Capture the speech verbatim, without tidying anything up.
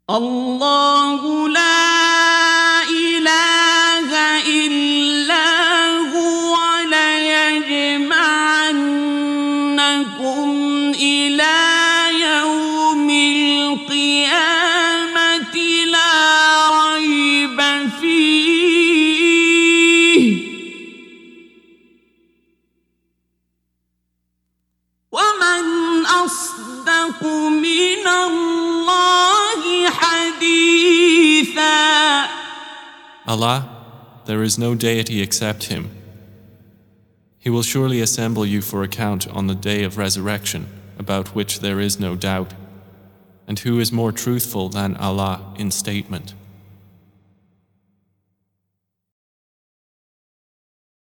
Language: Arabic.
الله لا إله إلا هو ليجمعنكم إلى يوم القيامة لا ريب فيه ومن أصدق من الله حديثا. Allah, there is no deity except Him. He will surely assemble you for account on the day of resurrection, about which there is no doubt. And who is more truthful than Allah in statement?